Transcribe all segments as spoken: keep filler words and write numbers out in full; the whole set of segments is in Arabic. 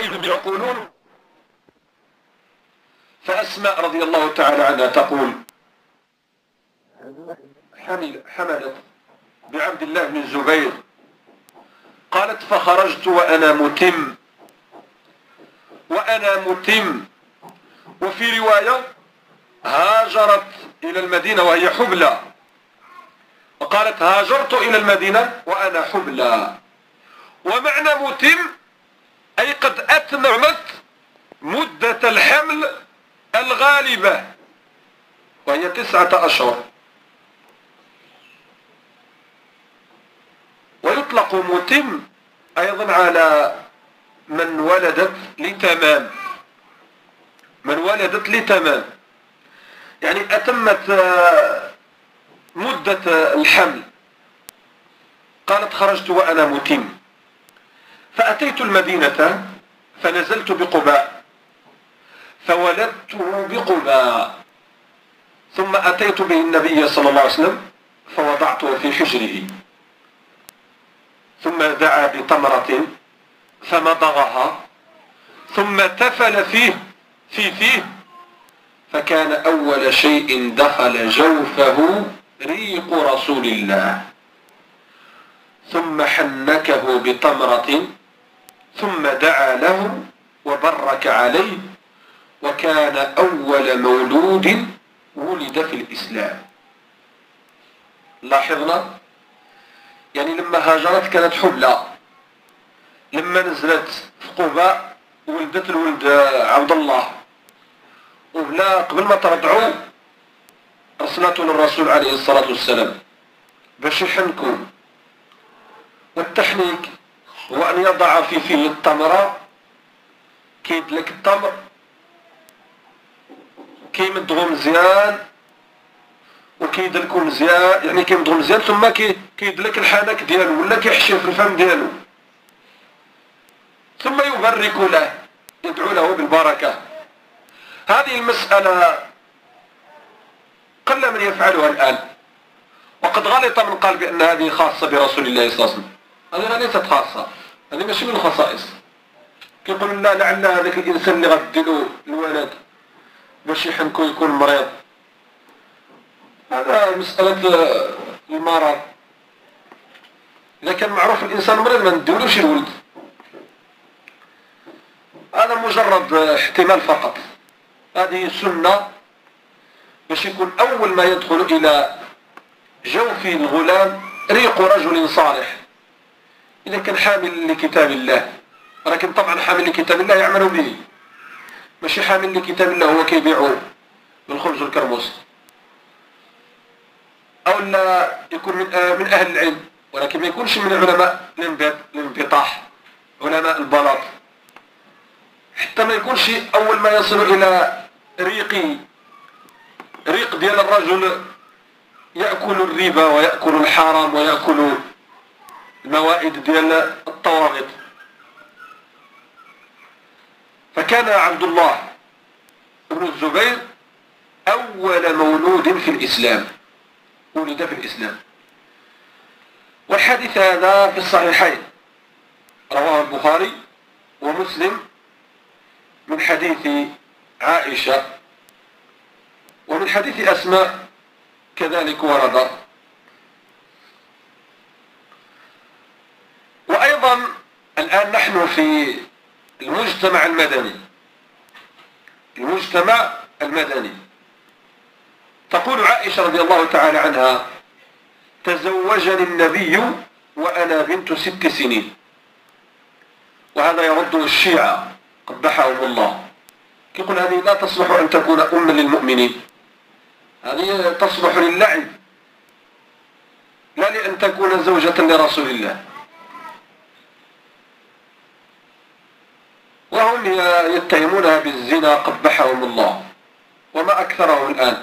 يقولون. فأسماء رضي الله تعالى عنها تقول: حملت بعبد الله بن الزبير، قالت: فخرجت وأنا متم وأنا متم وفي رواية هاجرت إلى المدينة وهي حبلى، وقالت: هاجرت إلى المدينة وأنا حبلى. ومعنى متم أي قد أتممت مدة الحمل الغالبة وهي تسعة أشهر. ويطلق متم أيضا على من ولدت لتمام من ولدت لتمام يعني أتمت مدة الحمل. قالت: خرجت وأنا متم فأتيت المدينة فنزلت بقباء فولدته بقباء، ثم أتيت به النبي صلى الله عليه وسلم فوضعته في حجره، ثم دعا بتمرة فمضغها ثم تفل فيه في فيه فكان أول شيء دخل جوفه ريق رسول الله، ثم حنكه بتمرة ثم دعا له وبرك عليه، وكان أول مولود ولد في الإسلام. لاحظنا يعني لما هاجرت كانت حبلى، لما نزلت في قباء ولدت الولد عبد الله، وبلا قبل ما ترضعوا أرسلته للرسول عليه الصلاة والسلام باش يحنكوا. والتحنيك هو أن يضع في فيه التمرة، كيدلك التمر كيمدغو مزيان وكيدلكو مزيان، يعني كيمدغو مزيان ثم كيدلك الحنك ديالو ولا كيحشيه في الفم ديالو، ثم يبرك له يدعو له بالبركة. هذه المسألة قل من يفعلها الآن، وقد غلط من قال بأن هذه خاصة برسول الله صلى الله عليه وسلم. هذه ليست خاصة، هذه ماشي من الخصائص. كيقولوا لا لعل هذاك الإنسان اللي غديرو الولد باش يحنكو يكون مريض، هذا مسألة المرض. إذا كان معروف الإنسان مريض ما نديروش الولد، هذا مجرد احتمال فقط. هذه سنة باش يكون أول ما يدخل إلى جوف الغلام ريق رجل صالح، إذا كان حامل لكتاب الله. ولكن طبعا حامل لكتاب الله يعمل به، ماشي حامل لكتاب الله هو كيبيعه بالخبز والكرموس، أو لا يكون من من أهل العلم ولكن ما يكونش من علماء الانبطاح، علماء البلاط، حتى ما يكونش أول ما يصل إلى ريق ريق ديال الرجل يأكل الربا ويأكل الحرام ويأكل الموائد ديال الطواغيت. فكان عبد الله بن الزبير أول مولود في الإسلام، ولد في الإسلام. والحديث هذا في الصحيحين، رواه البخاري ومسلم من حديث عائشة، ومن حديث أسماء كذلك ورد. وأيضا الآن نحن في المجتمع المدني المجتمع المدني تقول عائشة رضي الله تعالى عنها: تزوجني النبي وأنا بنت ست سنين. وهذا يرد الشيعة قبحهم الله، يقول هذه لا تصلح أن تكون أما للمؤمنين، هذه تصلح للعب لا لأن تكون زوجة لرسول الله. وهم يتهمونها بالزنا قبحهم الله، وما أكثرهم الآن.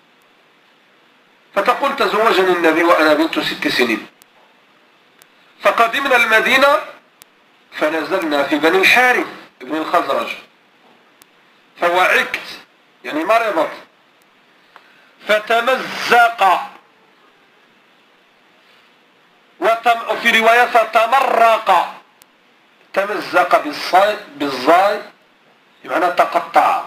فتقول: تزوجني النبي وأنا بنت ست سنين. فقدمنا المدينة فنزلنا في بني الحارث بن الخزرج، فوعكت يعني مرضت، فتمزق، وفي رواية فتمرق، تمزق بالصاي بالزاي بمعنى تقطع،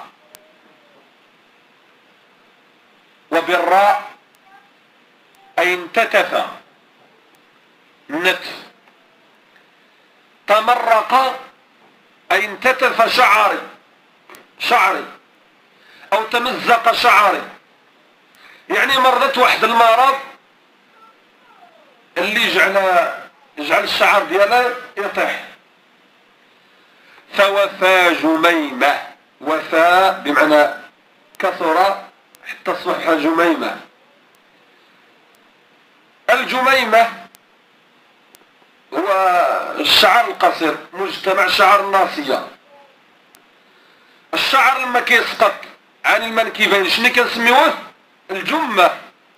وبالراء أي انتتف نتف. تمرق أي انتتف شعري شعري أو تمزق شعري، يعني مرضت واحد المرض اللي يجعل يجعل الشعر ديالها يطيح. فوفى جميمة، وفى بمعنى كثر حتى أصبح جميمة. الجميمة هو الشعر القصير، مجتمع شعر الناصية. الشعر لما كيسقط عن المنكبين شنو كنسميوه؟ الجمة.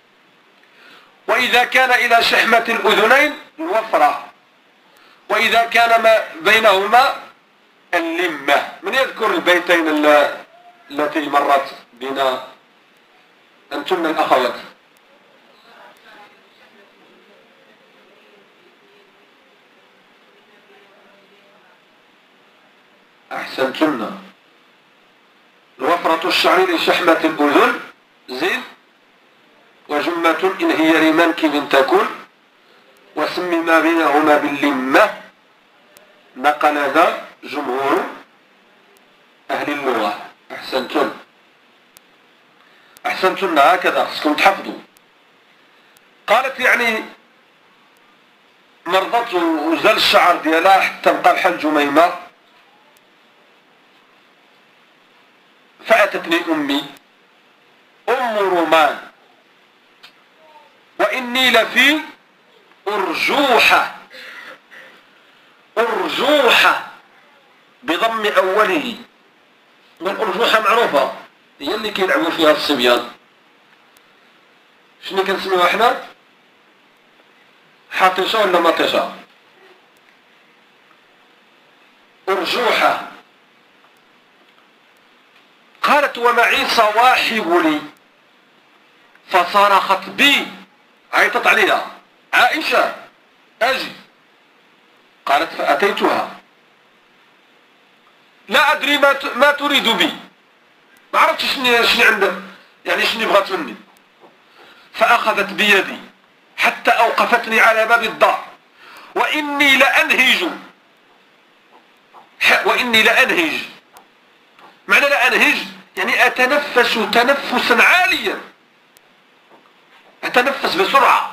وإذا كان إلى شحمة الأذنين الوفرة، وإذا كان ما بينهما اللمة. من يذكر البيتين التي مرت بنا أنتم الأخوات؟ أحسنتن. الوفرة الشعر لشحمة الأذن زين، وجمة إن هي لمنكب تكون، وسم ما بينهما باللمة. نقل ذا جمهور أهل اللغة. أحسنتن أحسنتن هكذا خصكم تحفظوا. قالت يعني مرضت وزال الشعر ديالها حتى بقى بحال جميمة. فأتتني أمي أم رومان وإني لفي أرجوحة. أرجوحة بضم أوله، والأرجوحة معروفة هي اللي كيلعبوا فيها الصبيان. شنو كنسميوها حنا؟ حاطشة ولا مطيشة؟ أرجوحة. قالت ومعي صواحب لي فصرخت بي، عيطت عليها عائشة أجي. قالت فأتيتها لا أدري ما ما تريد بي، ما عرفتش شنو شنو عندك، يعني شنو بغات مني. فأخذت بيدي حتى أوقفتني على باب الدار وإني لأنهج، وإني لأنهج معنى لأنهج يعني أتنفس تنفسا عاليا، أتنفس بسرعة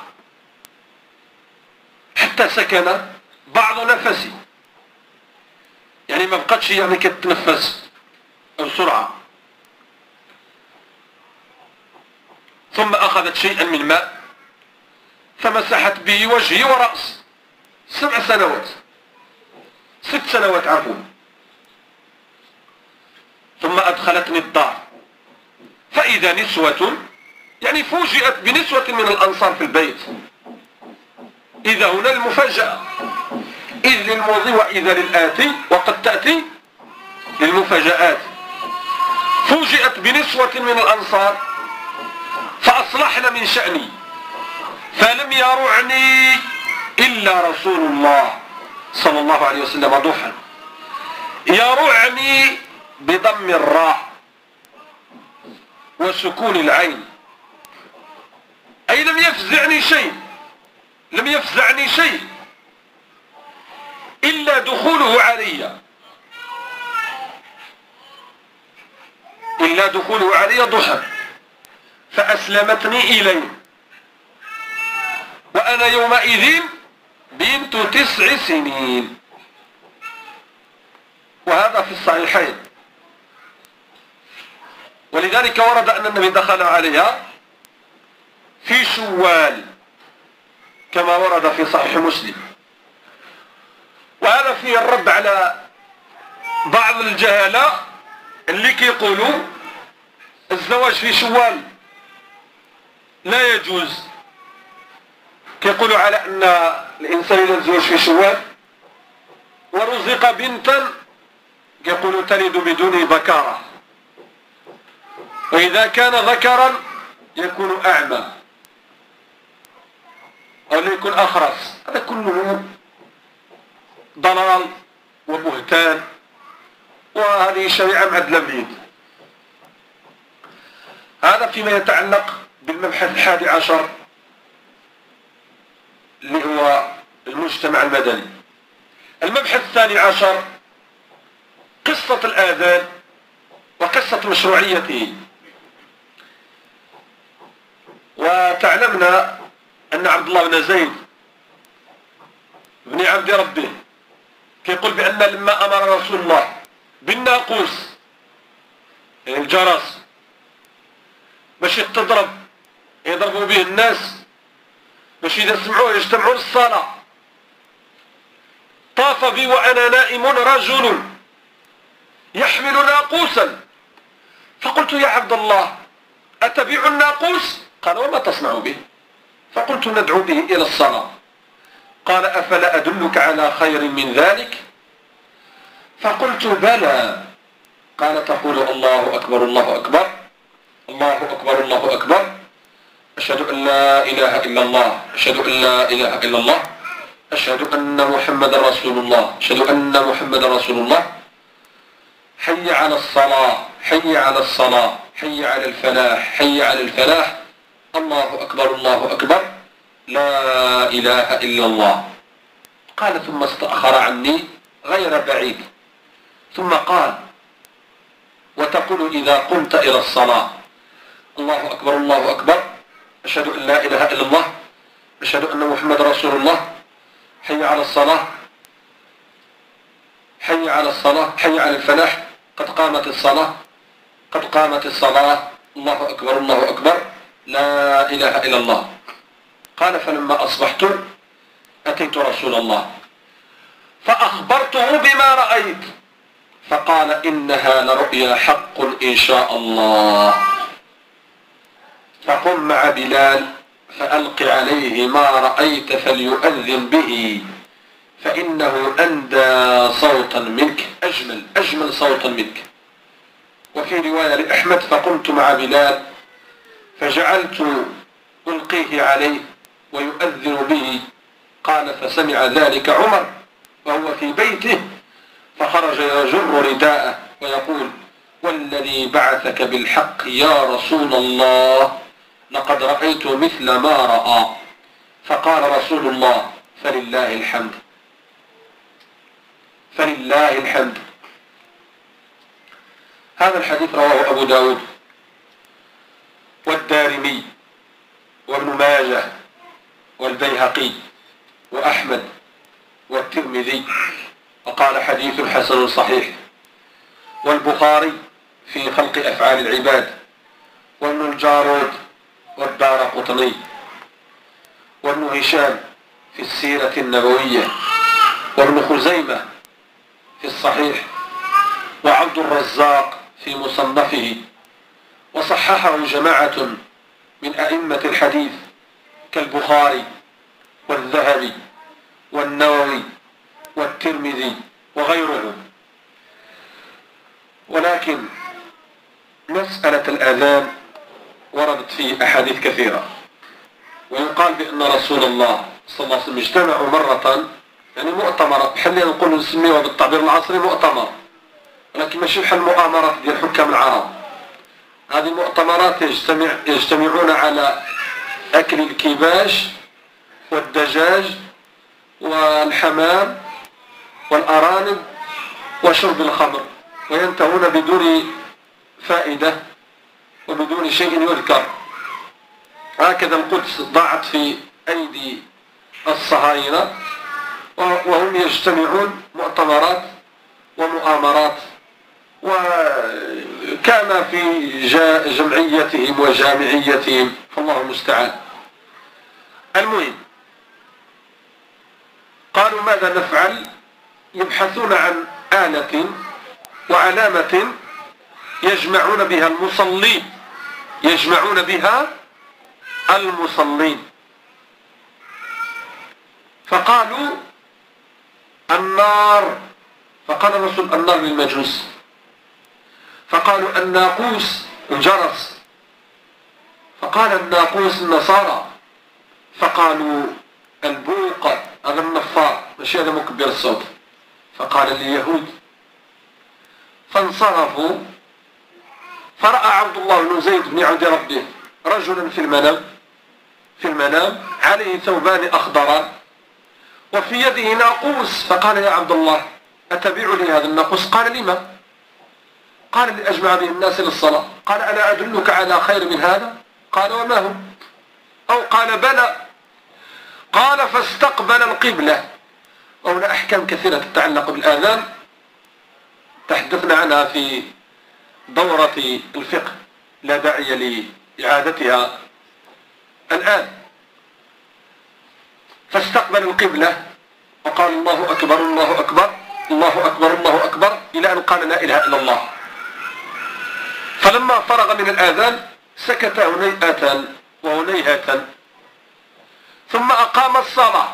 حتى سكن بعض نفسي، يعني ما بقتش يعني كتنفس بسرعة. ثم أخذت شيئا من ماء فمسحت به وجهي ورأسي. سبع سنوات ست سنوات عفوا. ثم أدخلتني الدار فإذا نسوة، يعني فوجئت بنسوة من الأنصار في البيت. إذا هنا المفاجأة، إذ للماضي وإذا للآتي، وقد تأتي للمفاجآت. فوجئت بنسوة من الأنصار فأصلحن من شأني فلم يرعني إلا رسول الله صلى الله عليه وسلم ضحى. يرعني بضم الراء وسكون العين، أي لم يفزعني شيء، لم يفزعني شيء إلا دخوله علي، إلا دخوله علي ضحى. فأسلمتني إليه وأنا يومئذ بنت تسع سنين. وهذا في الصحيحين. ولذلك ورد أن النبي دخل عليها في شوال كما ورد في صحيح مسلم. وهذا فيه الرد على بعض الجهلة اللي كيقولوا الزواج في شوال لا يجوز. كيقولوا على أن الإنسان إذا تزوج في شوال ورزق بنتا يقولوا تلد بدون بكارة، وإذا كان ذكرا يكون أعمى أو يكون أخرس. هذا كله ضلال وبهتان، وهذه شريعة معدلة بيد. هذا فيما يتعلق بالمبحث الحادي عشر اللي هو المجتمع المدني. المبحث الثاني عشر قصة الآذان وقصة مشروعيته. وتعلمنا أن عبد الله بن زيد بن عبد ربه كيقول بأن لما أمر رسول الله بالناقوس يعني الجرس باش يتضرب يضربوا به الناس باش إذا سمعوه يجتمعوا للصلاة، طاف بي وأنا نائم رجل يحمل ناقوسا، فقلت يا عبد الله أتبيع الناقوس؟ قال وما تصنع به؟ فقلت ندعو به إلى الصلاة. قال أفلا أدلك على خير من ذلك؟ فقلت بلى. قال تقول الله أكبر الله أكبر الله أكبر الله أكبر أشهد أن لا إله إلا الله أشهد أن لا إله إلا الله أشهد أن محمد رسول الله أشهد أن محمد رسول الله حي على الصلاة حي على الصلاة حي على الفلاح حي على الفلاح الله أكبر الله أكبر لا إله إلا الله. قال ثم استأخر عني غير بعيد ثم قال وتقول إذا قمت إلى الصلاة الله أكبر الله أكبر أشهد أن لا إله إلا الله أشهد أن محمد رسول الله حي على الصلاة حي على الصلاة حي على الفلاح قد قامت الصلاة قد قامت الصلاة الله أكبر الله أكبر لا إله إلا الله. قال فلما أصبحت أتيت رسول الله فأخبرته بما رأيت فقال إنها لرؤيا حق إن شاء الله، فقم مع بلال فألق عليه ما رأيت فليؤذن به فإنه أندى صوتا منك أجمل أجمل صوتا منك. وفي رواية لأحمد فقمت مع بلال فجعلت ألقيه عليه ويؤذن به. قال فسمع ذلك عمر وهو في بيته فخرج يجر رداءه ويقول والذي بعثك بالحق يا رسول الله لقد رأيت مثل ما رأى. فقال رسول الله فلله الحمد فلله الحمد. هذا الحديث رواه أبو داود والدارمي وابن ماجه والبيهقي وأحمد والترمذي وقال حديث حسن صحيح، والبخاري في خلق أفعال العباد وابن الجارود والدارقطني وابن هشام في السيرة النبوية وابن خزيمة في الصحيح وعبد الرزاق في مصنفه، وصححه جماعة من أئمة الحديث كالبخاري والذهبي والنووي والترمذي وغيرهم. ولكن مسألة الأذان وردت فيه أحاديث كثيرة، ويقال بأن رسول الله صلى الله عليه وسلم اجتمعوا مرة يعني مؤتمر خلينا نقول نسميها بالتعبير العصري مؤتمر، ولكن ماشي بحال المؤامرات ديال حكام العرب. هذه مؤتمرات يجتمع يجتمعون على أكل الكباش والدجاج والحمام والأرانب وشرب الخمر، وينتهون بدون فائدة وبدون شيء يذكر. هكذا القدس ضاعت في أيدي الصهاينة وهم يجتمعون مؤتمرات ومؤامرات، وكان في جمعيتهم وجامعيتهم فالله المستعان. المهم قالوا ماذا نفعل؟ يبحثون عن آلة وعلامة يجمعون بها المصلين يجمعون بها المصلين فقالوا النار، فقال الرسول النار للمجوس، فقالوا الناقوس الجرس، فقال الناقوس النصارى، فقالوا البوق هذا النفار ماشي هذا مكبر الصوت، فقال اليهود، فانصرفوا. فرأى عبد الله بن زيد بن عبد ربه رجلا في المنام في المنام عليه ثوبان أخضران وفي يده ناقوس، فقال يا عبد الله أتبيع لي هذا الناقوس؟ قال لما؟ قال لأجمع به الناس للصلاة. قال ألا أدلك على خير من هذا؟ قال وما هو؟ أو قال بلى. قال فاستقبل القبلة. وهنا أحكام كثيرة تتعلق بالآذان تحدثنا عنها في دورة الفقه، لا داعي لإعادتها الآن. فاستقبل القبلة وقال الله أكبر الله أكبر الله أكبر الله أكبر إلى أن قال لا إله إلا الله. فلما فرغ من الآذان سكت هنيئة وهنيهة ثم أقام الصلاة،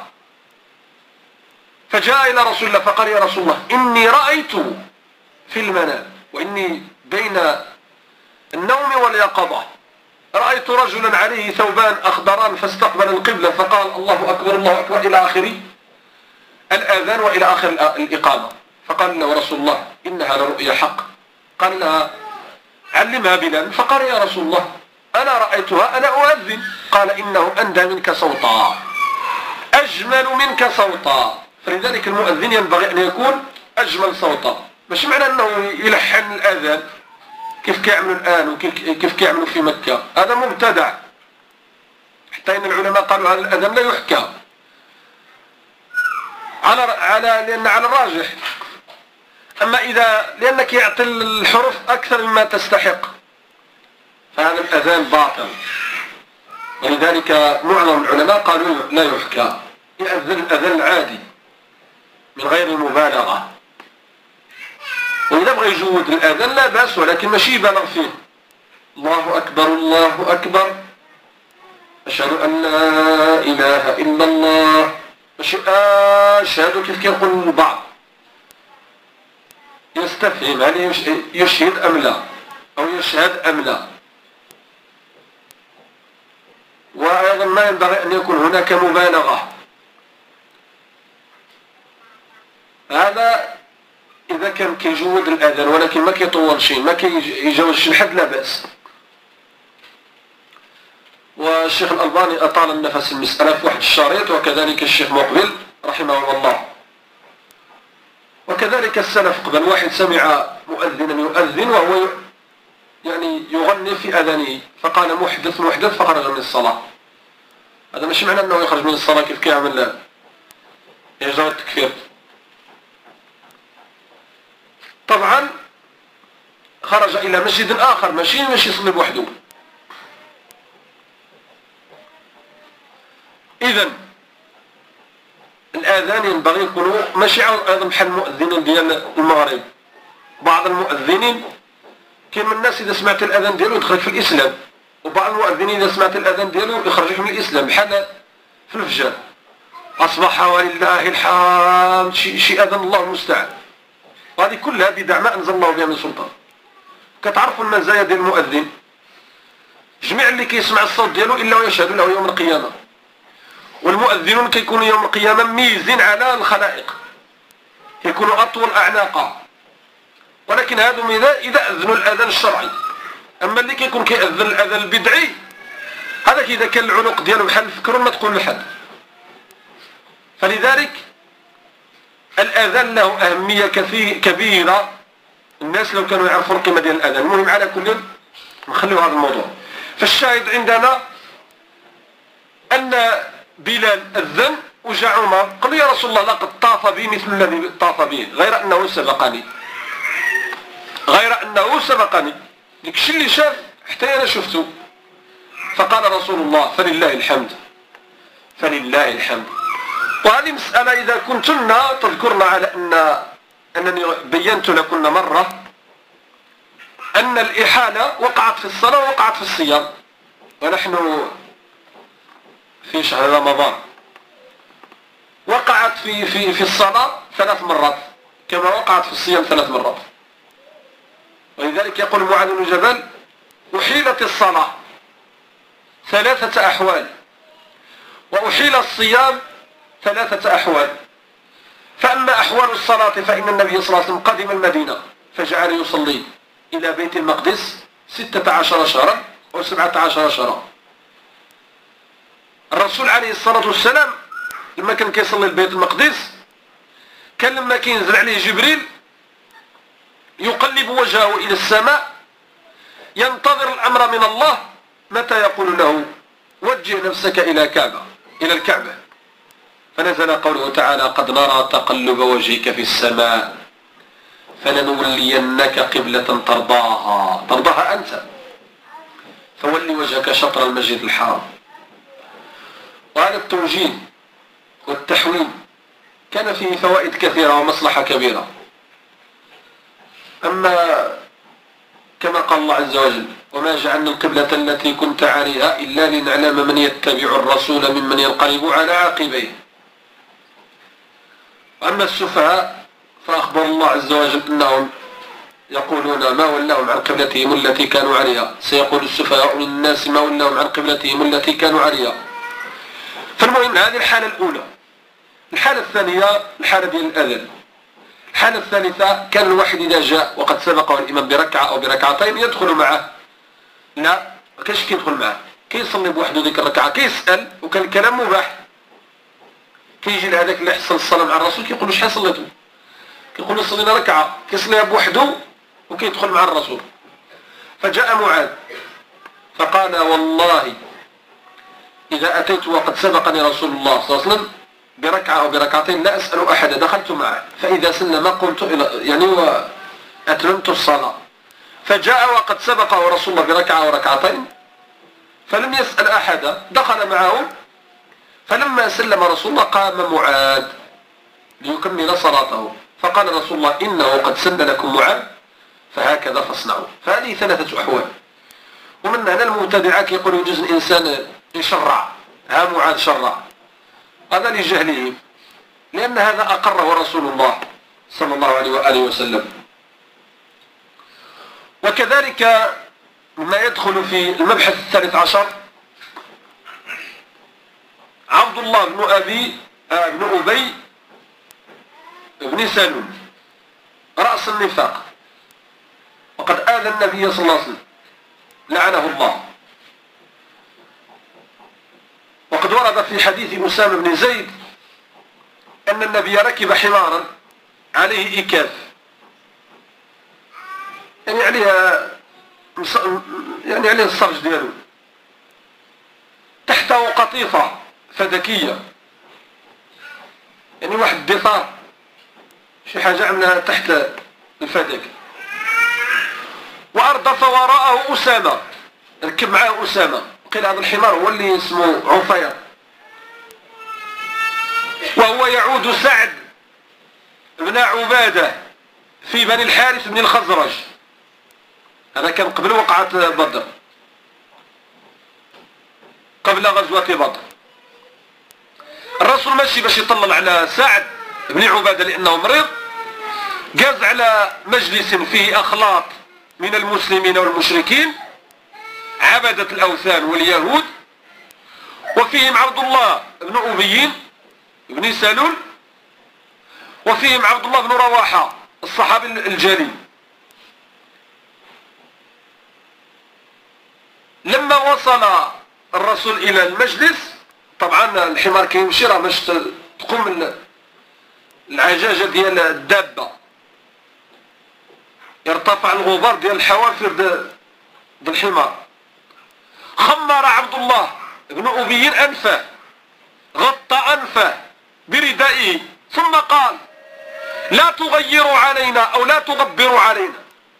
فجاء إلى رسول الله فقال يا رسول الله إني رأيت في المنام وإني بين النوم واليقظة رأيت رجلا عليه ثوبان أخضران فاستقبل القبلة فقال الله أكبر الله أكبر إلى آخر الآذان وإلى آخر الإقامة. فقال له رسول الله إنها لرؤيا حق. قال لها علمها بلال. فقال يا رسول الله أنا رأيتها أنا أؤذن. قال إنه أندى منك صوتا أجمل منك صوتا. فلذلك المؤذن ينبغي أن يكون أجمل صوتا، مش معنى أنه يلحن الآذان كيف كيعملوا الآن وكيف كيعملوا في مكة، هذا مبتدع، حتى إن العلماء قالوا هذا الآذان لا يحكى على على لأن على الراجح. أما إذا لأنك يعطي الحروف أكثر مما تستحق فهذا الأذان باطل، ولذلك معظم العلماء قالوا لا يحكى، يأذن الأذان العادي من غير المبالغة. وإذا بغى يجود الآذان لا بأس، ولكن ماشي يبالغ فيه. الله أكبر الله أكبر أشهد أن لا إله إلا الله، ماشي أشهد كيف كيقول البعض يستفهم هل يشهد أم لا أو يشهد أم لا. وأيضا ما ينبغي أن يكون هناك مبالغة، هذا إذا كان كيجود الأذان ولكن ما كيطول شيء ما كيجاوزش الحد لا بأس. والشيخ الألباني أطال النفس المسألة في واحد الشريط، وكذلك الشيخ مقبل رحمه الله، وكذلك السلف قبل. واحد سمع مؤذنا يؤذن وهو يعني يغني في أذانه فقال محدث محدث فخرج من الصلاة. هذا مش معنى أنه يخرج من الصلاة كيف كيعمل يجرى التكفير. طبعا خرج إلى مسجد آخر ماشي ماشي يصلي بوحده. إذن الآذان ينبغي يكونوا ماشي أيضا بحال المؤذنين ديال المغرب. بعض المؤذنين كاين من الناس إذا سمعت الأذان ديالو يدخلك في الإسلام، وبعض المؤذنين إذا سمعت الأذان ديالو يخرجك من الإسلام، بحال في الفجر أصبح ولله الحمد شي, شي أذان الله المستعان. وهذه كلها بدع ما أنزل الله بها من سلطان. كتعرفوا المزايا ديال المؤذن، جميع اللي كيسمع الصوت ديالو إلا ويشهد له يوم القيامة. والمؤذنون كيكونوا يوم القيامة ميزين على الخلائق، كيكونوا أطول أعناقا، ولكن هذو إذا أذنوا الأذان الشرعي. أما اللي كيكون كيأذن الأذان البدعي هذاك إذا كان العنق ديالو بحال الفكرون ما تقول لحد. فلذلك الأذان له أهمية كبيرة، الناس لو كانوا يعرفوا القيمة ديال الأذان. المهم على كل نخليو هذا الموضوع. فالشاهد عندنا أن بلال أذن وجاء عمر قال يا رسول الله لقد طاف بي مثل الذي طاف به غير أنه سبقني غير أنه سبقني ديك الشيء اللي شاف حتى أنا شفته. فقال رسول الله فلله الحمد فلله الحمد. وهذه مسألة إذا كنتن تذكرن على أن أنني بينت لكن مرة أن الإحالة وقعت في الصلاة ووقعت في الصيام، ونحن في شهر رمضان. وقعت في في في الصلاة ثلاث مرات كما وقعت في الصيام ثلاث مرات. ولذلك يقول معاذ بن جبل أحيلت الصلاة ثلاثة أحوال وأحيل الصيام ثلاثة أحوال، فأما أحوال الصلاة فإن النبي صلى الله عليه وسلم قدم المدينة فجعل يصلي إلى بيت المقدس ستة عشر شهرا أو سبعة عشر شهرا. الرسول عليه الصلاة والسلام لما كان كيصلي البيت المقدس كان لما كينزل عليه جبريل يقلب وجهه إلى السماء ينتظر الأمر من الله متى يقول له وجه نفسك إلى كعبة إلى الكعبة. فنزل قوله تعالى قد نرى تقلب وجهك في السماء فلنولينك قبلة ترضاها ترضاها أنت فولي وجهك شطر المسجد الحرام. وهذا التوجيه والتحويل كان فيه فوائد كثيرة ومصلحة كبيرة. أما كما قال الله عز وجل وما جعلنا القبلة التي كنت عليها إلا لنعلم من يتبع الرسول ممن ينقلب على عاقبيه. وأما السفهاء فأخبر الله عز وجل أنهم يقولون ما ولاهم عن قبلتهم التي كانوا عليها سيقول السفهاء من الناس ما ولاهم عن قبلتهم التي كانوا عليها. فالمهم هذه الحالة الأولى. الحالة الثانية الحالة ديال الأذان. الحالة الثالثة كان الواحد إذا جاء وقد سبقه الإمام بركعة أو بركعتين يدخل معه. لا ما كاينش كيدخل معه كيصلي بوحده ديك الركعة كيسأل وكان الكلام مباح. كيجي لهذاك اللي حصل الصلاة مع الرسول كيقول له شحال صليتو كيقول له صلينا ركعة كيصليها بوحده وكيدخل مع الرسول. فجاء معاذ فقال والله إذا أتيت وقد سبقني رسول الله صلى الله عليه وسلم بركعة أو بركعتين لا أسأل أحدا دخلت معه فإذا سلم قمت إلى يعني وأتممت الصلاة. فجاء وقد سبقه رسول الله بركعة وركعتين فلم يسأل أحدا دخل معه. فلما سلم رسول الله قام معاذ ليكمل صلاته فقال رسول الله إنه قد سن لكم معاذ فهكذا فاصنعوا. فهذه ثلاثة أحوال. ومن هنا المبتدعة يقول يجوز الإنسان يشرع ها معاذ شرع هذا لجهله لأن هذا أقره رسول الله صلى الله عليه وآله وسلم. وكذلك ما يدخل في المبحث الثالث عشر عبد الله بن أبي آه بن أبي بن سلول رأس النفاق وقد آذى النبي صلى الله عليه وسلم لعنه الله. وقد ورد في حديث أسامة بن زيد أن النبي ركب حمارا عليه إكاف يعني عليها يعني عليه الصرج دياله تحته قطيفة فدكية يعني واحد الدثار شي حاجة عملها تحت الفدك. وأردف وراءه أسامة ركب معاه أسامة قيل هذا الحمار هو اللي اسمه عفير وهو يعود سعد بن عبادة في بني الحارث بن الخزرج. هذا كان قبل وقعة بدر قبل غزوة بدر. الرسول ماشي باش يطلل على سعد بن عبادة لأنه مريض جاز على مجلس فيه أخلاط من المسلمين والمشركين عبدة الأوثان واليهود وفيهم عبد الله بن أبي بن سلول وفيهم عبد الله بن رواحة الصحابي الجليل. لما وصل الرسول إلى المجلس طبعا الحمار كيمشي راه باش تقوم العجاجة ديال الدابة يرتفع الغبار ديال الحوافر ديال الحمار. خمر عبد الله بن أبي أنفه غطى أنفه بردائه ثم قال لا تغيروا علينا أو لا تغبروا علينا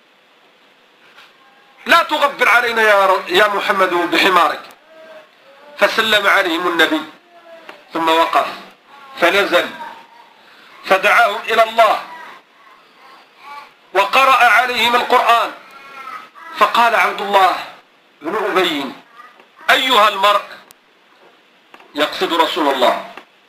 لا تغبر علينا يا, يا محمد بحمارك. فسلم عليهم النبي ثم وقف فنزل فدعاهم إلى الله وقرأ عليهم القرآن. فقال عبد الله بن أبي أيها المرء يقصد رسول الله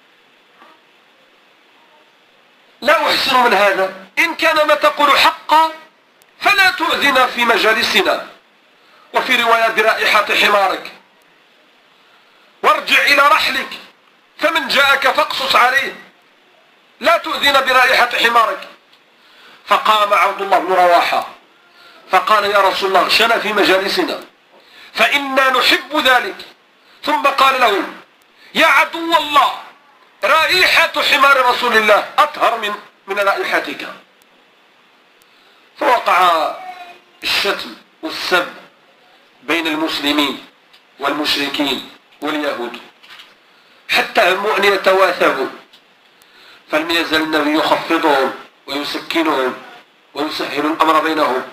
لا أحسن من هذا إن كان ما تقول حقا فلا تؤذنا في مجالسنا وفي رواية برائحة حمارك وارجع إلى رحلك فمن جاءك فاقصص عليه لا تؤذينا برائحة حمارك. فقام عبد الله بن رواحة فقال يا رسول الله اغشنا في مجالسنا فإنا نحب ذلك. ثم قال لهم يا عدو الله رائحة حمار رسول الله أطهر من من رائحتك. فوقع الشتم والسب بين المسلمين والمشركين واليهود حتى هموا أن يتواثبوا، فلم يزل النبي يخفضهم ويسكنهم ويسهل الأمر بينهم.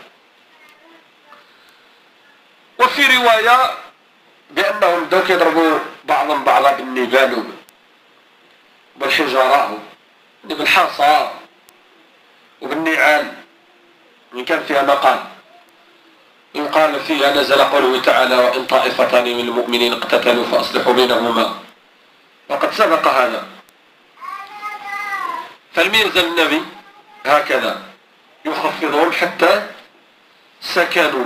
وفي رواية بأنهم بدأوا يضربوا بعضهم بعضا بالنبال بالحجارة بالحصى وبالنعال إن كان فيها مقال. يقال فيها نزل قوله تعالى وإن طائفتان من المؤمنين اقتتلوا فأصلحوا بينهما، وقد سبق هذا. فلم يزل النبي هكذا يخفضهم حتى سكنوا،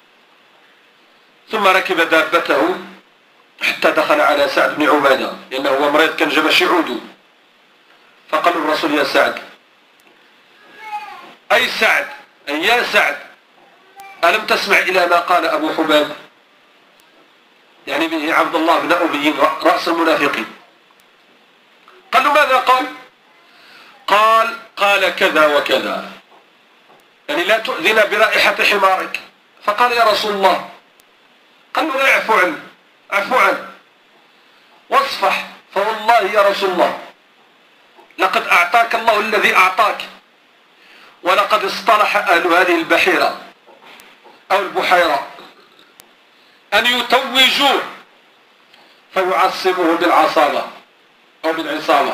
ثم ركب دابته حتى دخل على سعد بن عبادة لأنه هو مريض كان جبش عوده. فقال الرسول يا سعد أي سعد أي يا سعد ألم تسمع إلى ما قال أبو حباب، يعني به عبد الله بن أبي رأس المنافقين. قال له ماذا قال؟ قال قال كذا وكذا، يعني لا تؤذنا برائحة حمارك. فقال يا رسول الله، قال له اعفو عنه اعفو عنه واصفح، فوالله يا رسول الله لقد أعطاك الله الذي أعطاك، ولقد اصطلح أهل هذه البحيرة أو البحيرة أن يتوجوه فيعصبوه بالعصابة أو بالعصابة،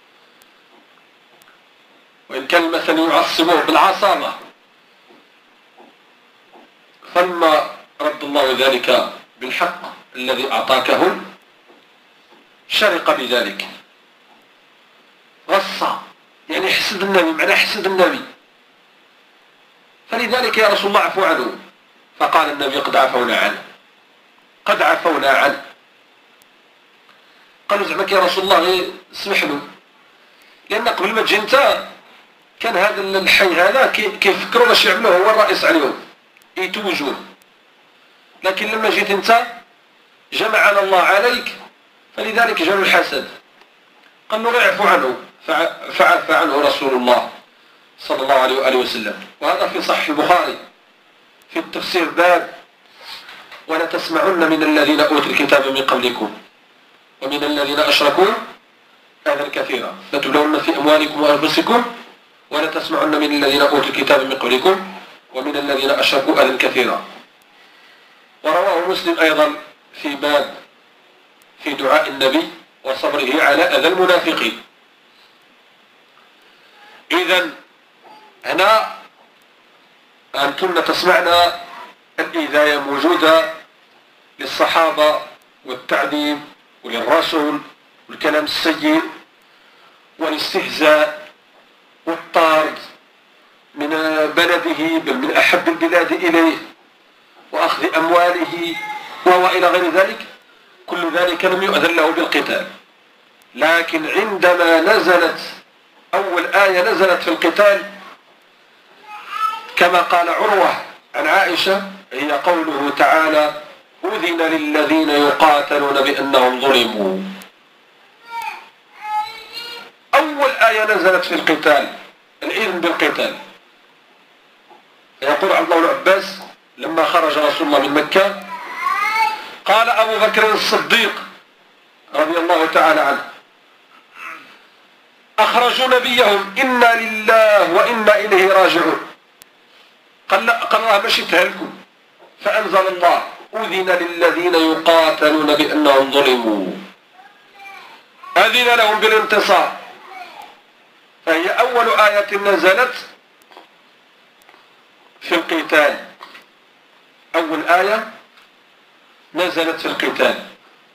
وإن كان مثلا يعصبوه بالعصابة. فلما رد الله ذلك بالحق الذي أعطاكه شرق بذلك، غصة يعني حسد النبي، معنى حسد النبي. فلذلك يا رسول الله عفو عنه. فقال النبي قد عفونا عنه قد عفونا عنه. قالوا زعمك يا رسول الله اسمح له، لأن قبل ما تجي انت كان هذا الحي هذا كيفكروا باش يعملوه هو الرئيس عليهم يتوجوه، لكن لما جيت انت جمعنا الله عليك فلذلك جاء الحسد. قال له اعفو عنه فعفى عنه رسول الله صلى الله عليه وآله وسلم. وهذا في صحيح البخاري في التفسير باب ولا تسمعن من الذين أوتوا الكتاب من قبلكم ومن الذين أشركوا أذى كثيرا لتبلون في أموالكم وأنفسكم ولا تسمعن من الذين أوتوا الكتاب من قبلكم ومن الذين أشركوا أذى كثيرا. ورواه مسلم أيضا في باب في دعاء النبي وصبره على أذى المنافقين. إذن هنا أنتم تسمعنا الإيذاية موجودة للصحابة والتعذيب وللرسول والكلام السيء والاستهزاء والطرد من بلده بل من أحب البلاد إليه وأخذ أمواله وإلى غير ذلك. كل ذلك لم يؤذن له بالقتال، لكن عندما نزلت أول آية نزلت في القتال كما قال عروة عن عائشة هي قوله تعالى أذن للذين يقاتلون بأنهم ظلموا. أول آية نزلت في القتال الإذن بالقتال. يقول عبد الله بن عباس لما خرج رسول الله من مكة قال أبو بكر الصديق رضي الله تعالى عنه أخرجوا نبيهم إنا لله وإنا إليه راجعون. قال لا، قال الله باش يتهلكوا، فأنزل الله أذن للذين يقاتلون بأنهم ظلموا، أذن لهم بالانتصار. فهي أول آية نزلت في القتال، أول آية نزلت في القتال.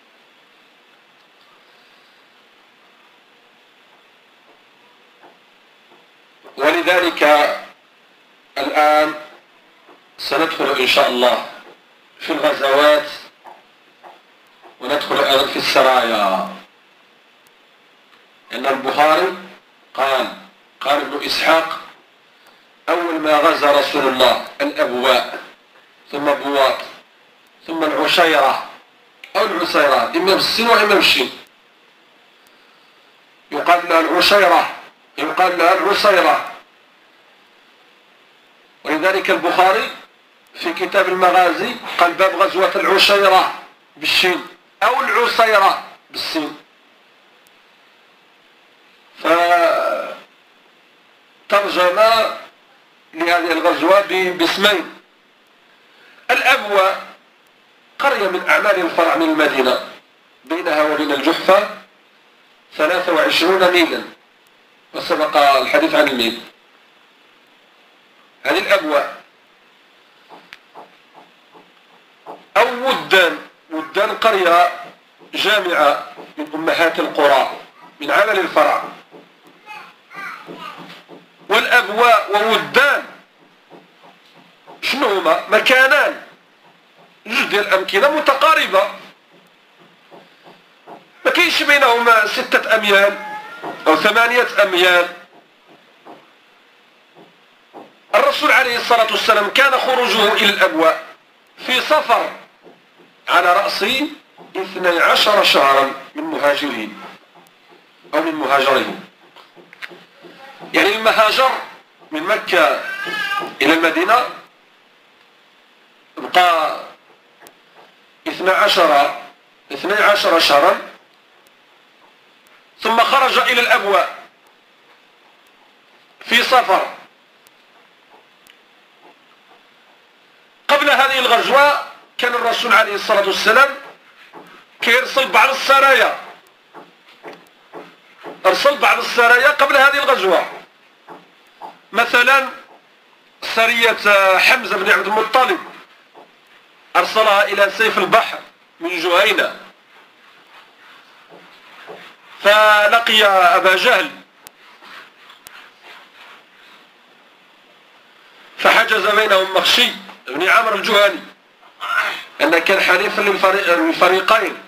ولذلك الآن سندخل إن شاء الله في الغزوات وندخل أيضا في السرايا، لأن البخاري قال قال ابن إسحاق أول ما غزا رسول الله الأبواء ثم بواط ثم العشيرة أو العسيرة، إما بالسين وإما بالشين. يقال لها العشيرة، يقال لها العسيرة. ولذلك البخاري في كتاب المغازي قال باب غزوة العشيرة بالشين أو العسيرة بالسين. فترجم لهذه الغزوة باسمين. الأبواء قرية من أعمال الفرع من المدينة، بينها وبين الجحفة ثلاثة وعشرون ميلا، وسبق الحديث عن الميل. هذه الأبواء. أو ودان، ودان قرية جامعة من أمهات القرى من عمل الفرع. والأبواء وودان شنو هما؟ مكانان، جوج ديال الأمكنة متقاربة، ما كاينش بينهما ستة أميال أو ثمانية أميال. الرسول عليه الصلاة والسلام كان خروجه إلى الأبواء في سفر على رأس اثني عشر شهرا من مهاجرين أو من مهاجرين. يعني المهاجر من مكة إلى المدينة بقى اثني عشر اثني عشر شهرا، ثم خرج إلى الأبواء في سفر. قبل هذه الغزوة كان الرسول عليه الصلاة والسلام كيرسل بعض السرايا، أرسل بعض السرايا قبل هذه الغزوة. مثلا سرية حمزة بن عبد المطلب أرسلها إلى سيف البحر من جهينة، فلقي أبا جهل فحجز بينهم مخشي بن عمرو الجهني، أن كان حليفا للفريقين.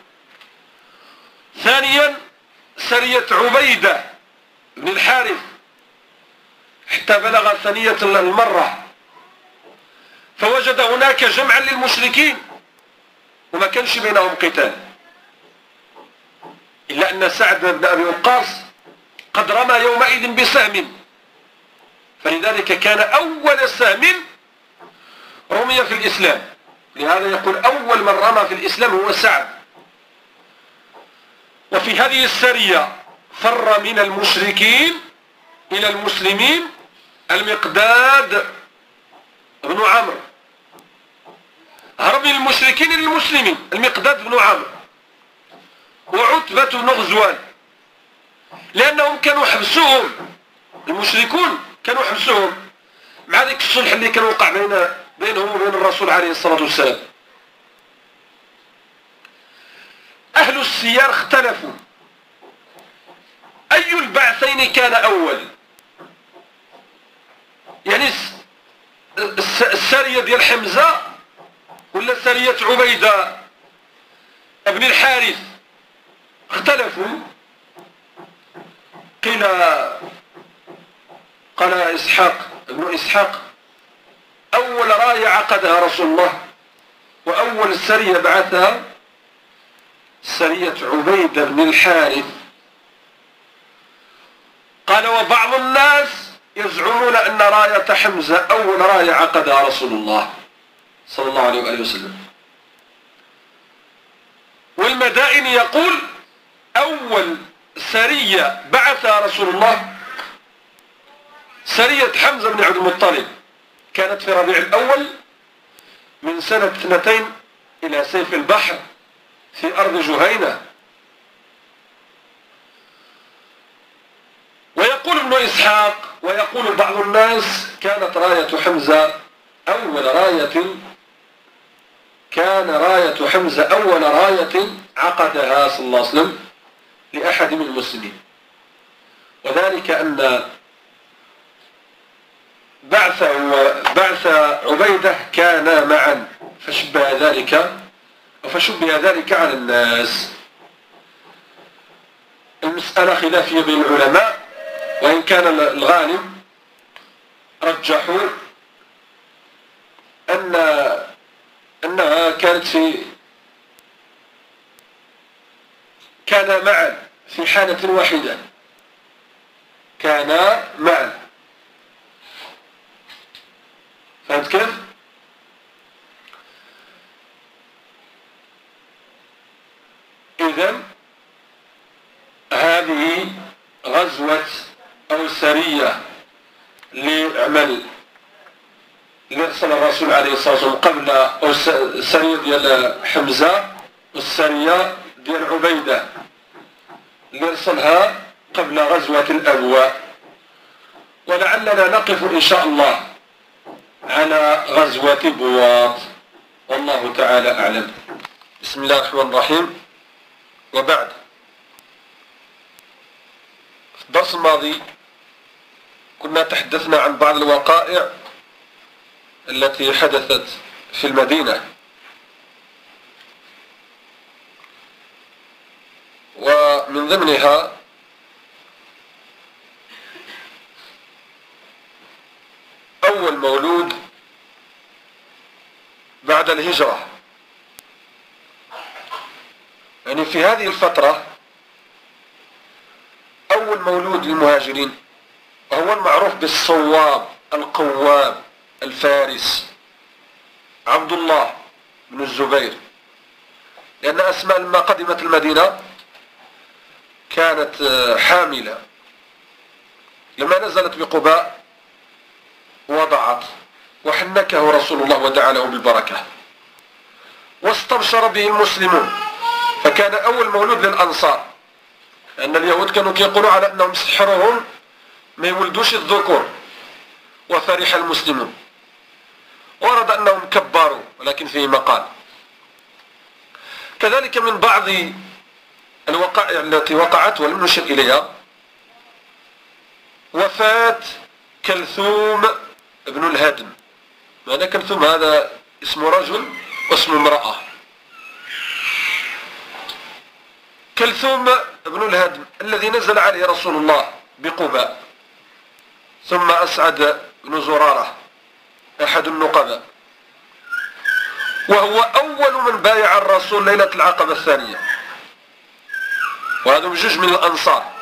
ثانيا سرية عبيدة بن الحارث حتى بلغ ثنية المرة، فوجد هناك جمعا للمشركين وما كانش بينهم قتال، إلا أن سعد بن أبي وقاص قد رمى يومئذ بسهم، فلذلك كان أول سهم رمي في الإسلام. لهذا يقول أول من رمى في الإسلام هو سعد. وفي هذه السرية فر من المشركين إلى المسلمين المقداد بن عمرو، هرب من المشركين إلى المسلمين المقداد بن عمرو وعتبة بن غزوان، لأنهم كانوا حبسوهم، المشركون كانوا حبسوهم مع ذلك الصلح اللي كان وقع بين بينهم وبين الرسول عليه الصلاة والسلام. أهل السيار اختلفوا أي البعثين كان أول، يعني السرية ديال حمزة ولا سرية عبيدة ابن الحارث. اختلفوا، قيل قال إسحاق ابن إسحاق أول راية عقدها رسول الله وأول سرية بعثها سرية عبيدة بن الحارث. قال وبعض الناس يزعمون أن راية حمزة أول راية عقدها رسول الله صلى الله عليه وآله وسلم. والمدائن يقول أول سرية بعثها رسول الله سرية حمزة بن عبد المطلب، كانت في ربيع الأول من سنة اثنتين إلى سيف البحر في أرض جهينة. ويقول ابن إسحاق ويقول بعض الناس كانت راية حمزة أول راية كان راية حمزة أول راية عقدها صلى الله عليه وسلم لأحد من المسلمين، وذلك أن بعث بعث عبيدة كان معا، فشبه ذلك فشبه ذلك على الناس. المسألة خلافية بين العلماء وإن كان الغالب رجحوا أن أنها كانت في كان معا في حالة واحدة، كان معا. فهمت كيف؟ إذن هذه غزوة أو سرية لعمل اللي أرسل الرسول عليه الصلاة والسلام قبل أو السرية ديال حمزة والسرية ديال عبيدة اللي أرسلها قبل غزوة الأبواء. ولعلنا نقف إن شاء الله على غزوة بواط، والله تعالى أعلم. بسم الله الرحمن الرحيم. وبعد، في الدرس الماضي كنا تحدثنا عن بعض الوقائع التي حدثت في المدينة، ومن ضمنها أول مولود بعد الهجرة. يعني في هذه الفترة أول مولود للمهاجرين وهو المعروف بالصواب القواب الفارس عبد الله بن الزبير، لأن أسماء لما قدمت المدينة كانت حاملة، لما نزلت بقباء وضعت وحنكه رسول الله ودعا له بالبركة واستبشر به المسلمون، فكان أول مولود للأنصار، لأن اليهود كانوا يقولوا على أنهم سحرهم ما يولدوش الذكور، وفرح المسلمون. ورد أنهم كبروا ولكن فيه مقال. كذلك من بعض الوقائع التي وقعت ولم نشر إليها وفاة كلثوم ابن الهدم. معنى كلثوم هذا اسم رجل واسم امرأة. كلثوم ابن الهدم الذي نزل عليه رسول الله بقباء، ثم أسعد بن زرارة أحد النقباء، وهو أول من بايع الرسول ليلة العقبة الثانية، وهذا بجوج من الأنصار.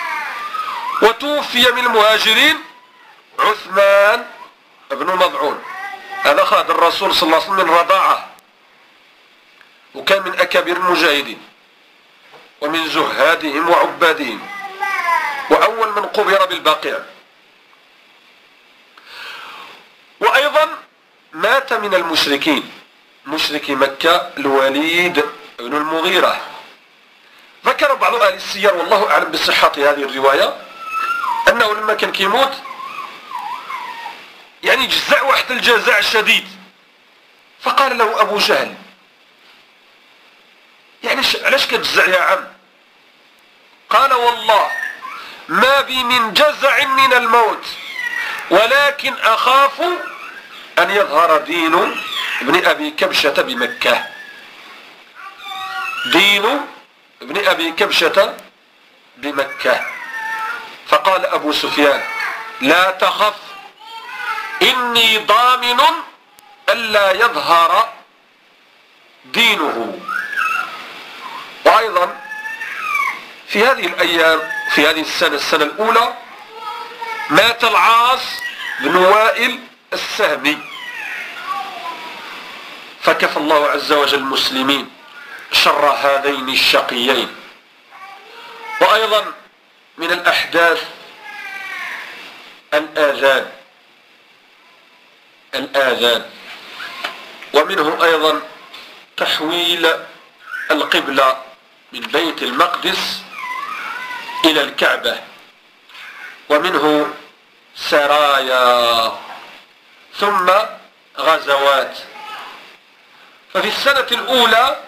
وتوفي من المهاجرين عثمان بن مضعون، هذا خاد الرسول صلى الله عليه وسلم من رضاعه، وكان من أكابر المجاهدين ومن زهادهم وعبادهم، وأول من قبر بالبقيع. وأيضا مات من المشركين، مشركي مكة الوليد بن المغيرة. ذكر بعض أهل السير والله أعلم بصحة هذه الرواية أنه لما كان كيموت يعني جزع واحد الجزع الشديد، فقال له أبو جهل يعني علاش كتجزع يا عم؟ قال والله ما بي من جزع من الموت، ولكن أخاف أن يظهر دين ابن أبي كبشة بمكة. دين ابن أبي كبشة بمكة. فقال أبو سفيان لا تخف إني ضامن ألا يظهر دينه. وأيضا في هذه الأيام في هذه السنة السنة الأولى مات العاص بن وائل السهمي، فكفى الله عز وجل المسلمين شر هذين الشقيين. وأيضا من الأحداث الآذان الآذان ومنه أيضا تحويل القبلة من بيت المقدس إلى الكعبة، ومنه سرايا ثم غزوات. ففي السنة الأولى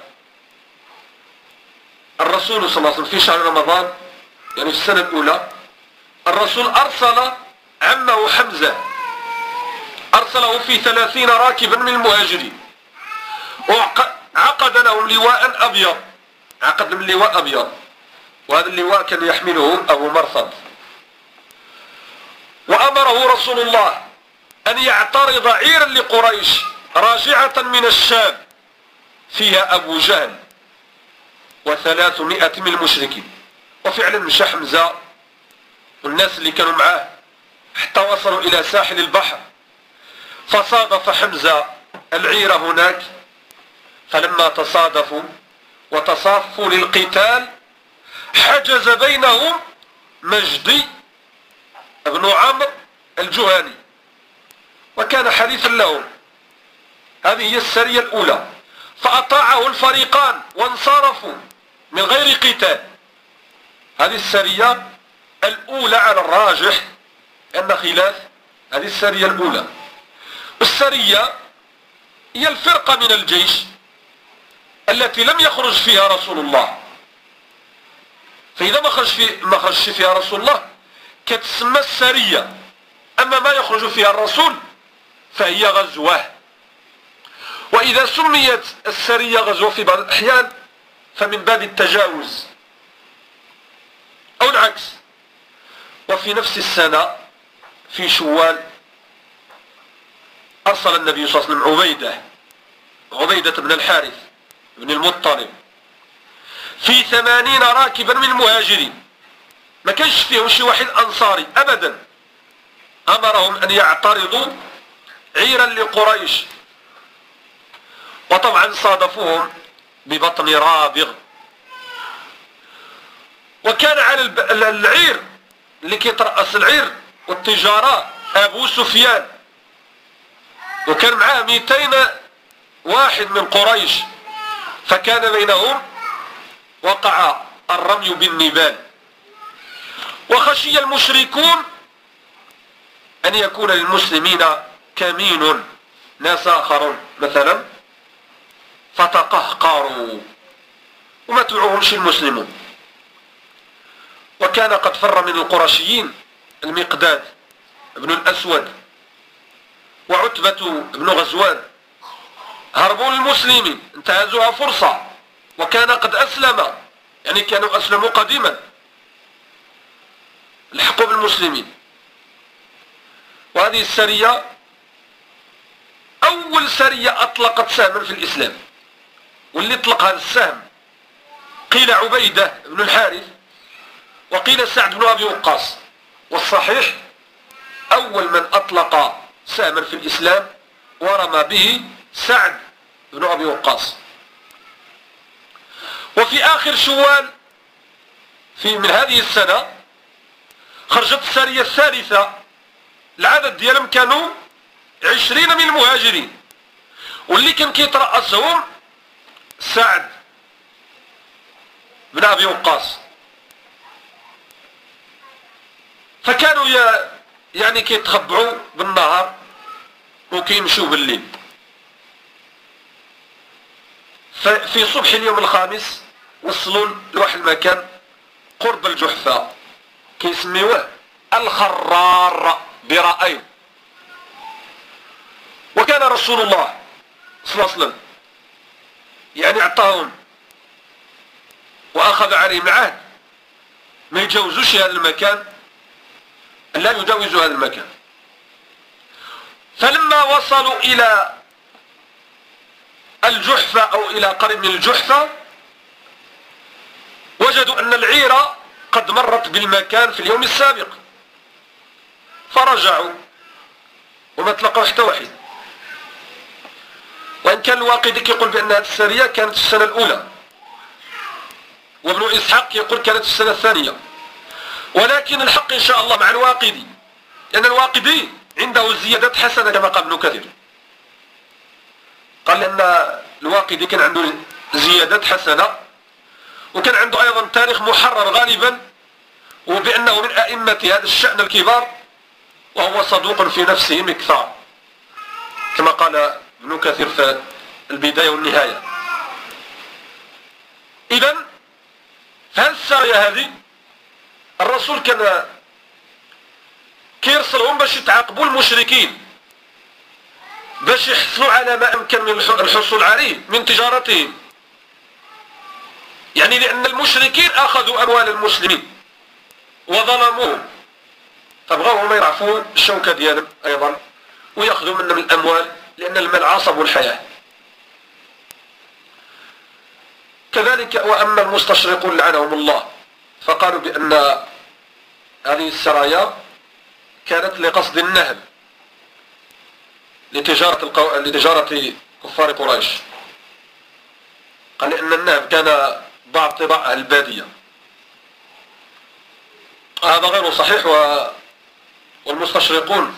الرسول صلى الله عليه وسلم في شهر رمضان، يعني في السنة الأولى الرسول أرسل عمه حمزة، أرسله في ثلاثين راكبا من المهاجرين، وعقد لهم لواء أبيض، عقد لهم لواء أبيض، وهذا اللواء كان يحمله أبو مرثد. وأمره رسول الله أن يعترض عيرا لقريش راجعة من الشام فيها أبو جهل وثلاثمائة من المشركين. وفعلا مشى حمزة والناس اللي كانوا معاه حتى وصلوا إلى ساحل البحر، فصادف حمزة العير هناك، فلما تصادفوا وتصافوا للقتال حجز بينهم مجدي بن عمرو الجهني وكان حليفا لهم. هذه هي السرية الأولى، فأطاعه الفريقان وانصرفوا من غير قتال. هذه السرية الأولى على الراجح أن خلاف هذه السرية الأولى. السرية هي الفرقة من الجيش التي لم يخرج فيها رسول الله، فإذا ما خرج في ما خرج فيها رسول الله كتسمى السرية. أما ما يخرج فيها الرسول فهي غزوة. وإذا سميت السرية غزوة في بعض الأحيان فمن باب التجاوز أو العكس. وفي نفس السنة في شوال أرسل النبي صلى الله عليه وسلم عبيدة عبيدة بن الحارث بن المطلب في ثمانين راكبا من المهاجرين، ما كانش فيهم شي واحد أنصاري أبدا. أمرهم أن يعترضوا عيرا لقريش، وطبعا صادفوهم ببطن رابغ. وكان على العير اللي كيترأس العير والتجارة أبو سفيان، وكان معاه مئتين واحد من قريش، فكان بينهم وقع الرمي بالنبال. وخشي المشركون أن يكون للمسلمين كمين ناس آخرون مثلا فتقهقروا وما تبعوهمش المسلمون. وكان قد فر من القرشيين المقداد بن الأسود وعتبة بن غزوان، هربوا للمسلمين انتهزوها فرصة، وكان قد أسلم، يعني كانوا أسلموا قديما، لحقوا بالمسلمين. وهذه السرية أول سرية أطلقت سهما في الإسلام، واللي اطلق هذا السهم قيل عبيدة بن الحارث وقيل سعد بن أبي وقاص، والصحيح أول من أطلق سهما في الإسلام ورمى به سعد بن أبي وقاص. وفي آخر شوال في من هذه السنة خرجت السرية الثالثة، العدد ديالهم كانوا عشرين من المهاجرين، واللي كان كيترأسهم سعد بن أبي وقاص. فكانوا يعني كيتخبعوا بالنهار وكيمشوا بالليل. ففي صبح اليوم الخامس وصلوا لواحد المكان قرب الجحفة كيسميوه الخرار برأين. وكان رسول الله صلى الله عليه وسلم يعني اعطاهم واخذ عليهم العهد ما يتجاوزوش هذا المكان، لا يجاوزوا هذا المكان. فلما وصلوا الى الجحفة او الى قريب من الجحفة وجدوا ان العيرة قد مرت بالمكان في اليوم السابق، فرجعوا وما تلقوا حتى واحد. وان كان الواقدي يقول بان هذه السرية كانت في السنة الاولى، وابن اسحاق يقول كانت في السنة الثانية، ولكن الحق ان شاء الله مع الواقدي، لان الواقدي عنده زيادات حسنة كما قال ابن كثير. قال لان الواقدي كان عنده زيادات حسنة، وكان عنده ايضا تاريخ محرر غالبا، وبانه من ائمة هذا الشأن الكبار، وهو صدوق في نفسه مكثار كما قال ابن كثير في البداية والنهاية. اذا فهذه السرية هذه الرسول كان كيرسلهم باش يتعاقبوا المشركين، باش يحصلوا على ما امكن من الحصول عليه من تجارتهم، يعني لان المشركين اخذوا اموال المسلمين وظلموهم، أبغاو هما يرعفوا الشوكة ديالهم أيضا ويأخذوا منهم الأموال، لأن المال عصب الحياة. كذلك وأما المستشرقون لعنهم الله فقالوا بأن هذه السرايا كانت لقصد النهب لتجارة, القو... لتجارة كفار قريش. قال لأن النهب كان بعض طباع البادية. هذا غير صحيح، و... والمستشرقون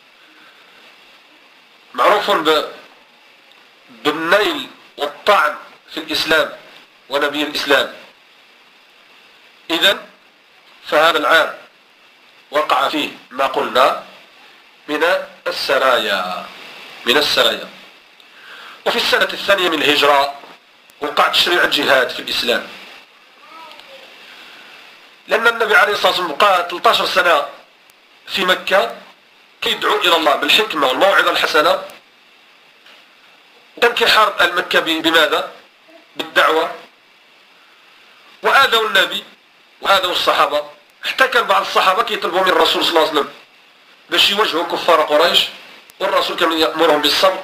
معروف ب... بالنيل والطعن في الإسلام ونبي الإسلام. إذن فهذا العام وقع فيه ما قلنا من السرايا من السرايا وفي السنة الثانية من الهجرة وقع تشريع الجهاد في الإسلام، لأن النبي عليه الصلاة والسلام بقى ثلاثة عشر سنة في مكة كيدعو إلى الله بالحكمة والموعظة الحسنة، وكان كيحارب أهل مكة بماذا؟ بالدعوة، وآذوا النبي وآذوا الصحابة، حتى كان بعض الصحابة كيطلبوا من الرسول صلى الله عليه وسلم باش يواجهوا كفار قريش، والرسول كان يأمرهم بالصبر.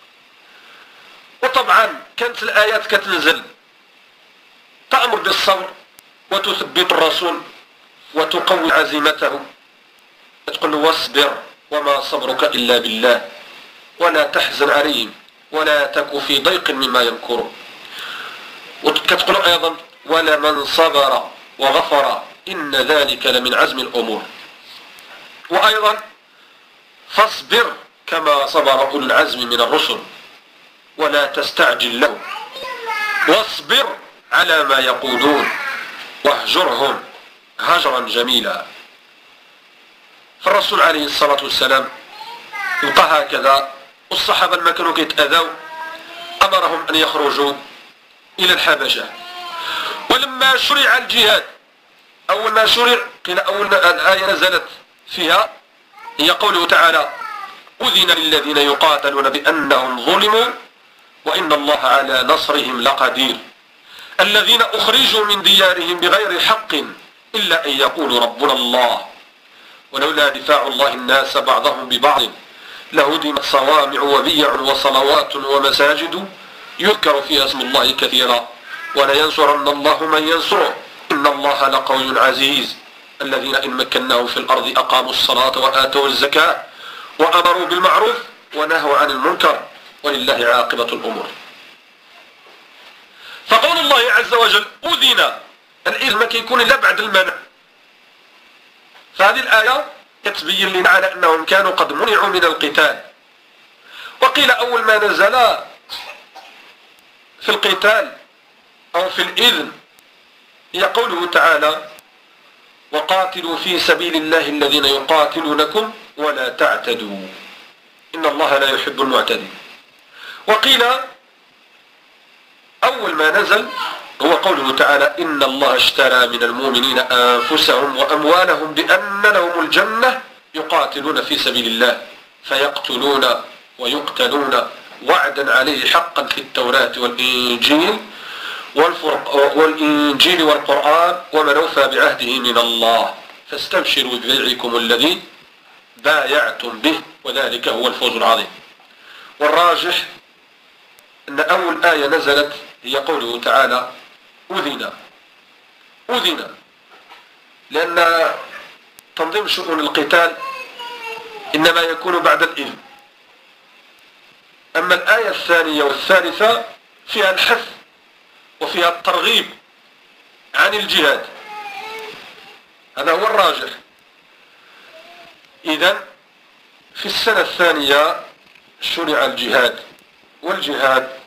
وطبعا كانت الآيات كتنزل تأمر بالصبر وتثبت الرسول وتقوي عزيمته، تقول له واصبر وما صبرك إلا بالله ولا تحزن عليهم ولا تك في ضيق مما يمكرون. وكتقول أيضا ولمن صبر وغفر إن ذلك لمن عزم الأمور. وأيضا فاصبر كما صبر أولو العزم من الرسل ولا تستعجل له واصبر على ما يقولون واهجرهم هجرا جميلا. فالرسول عليه الصلاة والسلام يبقى هكذا، والصحابة لما كانوا كيتأذوا أمرهم أن يخرجوا إلى الحبشة. ولما شرع الجهاد أول ما شرع قيل أول ما الآية نزلت فيها هي قوله تعالى أذن للذين يقاتلون بأنهم ظلموا وإن الله على نصرهم لقدير الذين أخرجوا من ديارهم بغير حق إلا أن يقولوا ربنا الله ولولا دفاع الله الناس بعضهم ببعض لهدمت صوامع وبيع وصلوات ومساجد يذكر فيها اسم الله كثيرا ولينصرن الله من ينصره إن الله لقوي عزيز الذين إن مكناهم في الأرض أقاموا الصلاة وآتوا الزكاة وأمروا بالمعروف ونهوا عن المنكر ولله عاقبة الأمور. فقول الله عز وجل أذن، الإذن ما كيكون إلا بعد المنع. فهذه الآية كتبين لنا على أنهم كانوا قد منعوا من القتال. وقيل أول ما نزل في القتال أو في الإذن هي قوله تعالى وقاتلوا في سبيل الله الذين يقاتلونكم ولا تعتدوا إن الله لا يحب المعتدين. وقيل أول ما نزل هو قوله تعالى إن الله اشترى من المؤمنين أنفسهم وأموالهم بأن لهم الجنة يقاتلون في سبيل الله فيقتلون ويقتلون وعدا عليه حقا في التوراة والإنجيل والإنجيل والقرآن ومن أوفى بعهده من الله فاستبشروا ببيعكم الذي بايعتم به وذلك هو الفوز العظيم. والراجح أن أول آية نزلت هي قوله تعالى أذن أذن لأن تنظيم شؤون القتال إنما يكون بعد الإذن. أما الآية الثانية والثالثة فيها الحث وفيها الترغيب عن الجهاد، هذا هو الراجح. إذن في السنة الثانية شرع الجهاد، والجهاد